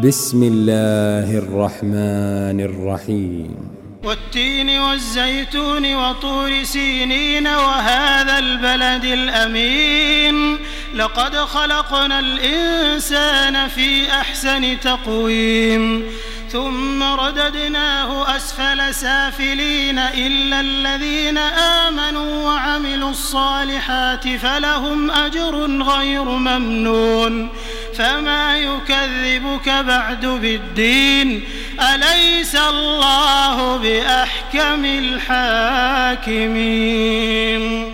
بسم الله الرحمن الرحيم والتين والزيتون وطور سينين وهذا البلد الأمين لقد خلقنا الإنسان في أحسن تقويم ثم رددناه أسفل سافلين إلا الذين آمنوا وعملوا الصالحات فلهم أجر غير ممنون فما يكذبك بعد بالدين أليس الله بأحكم الحاكمين.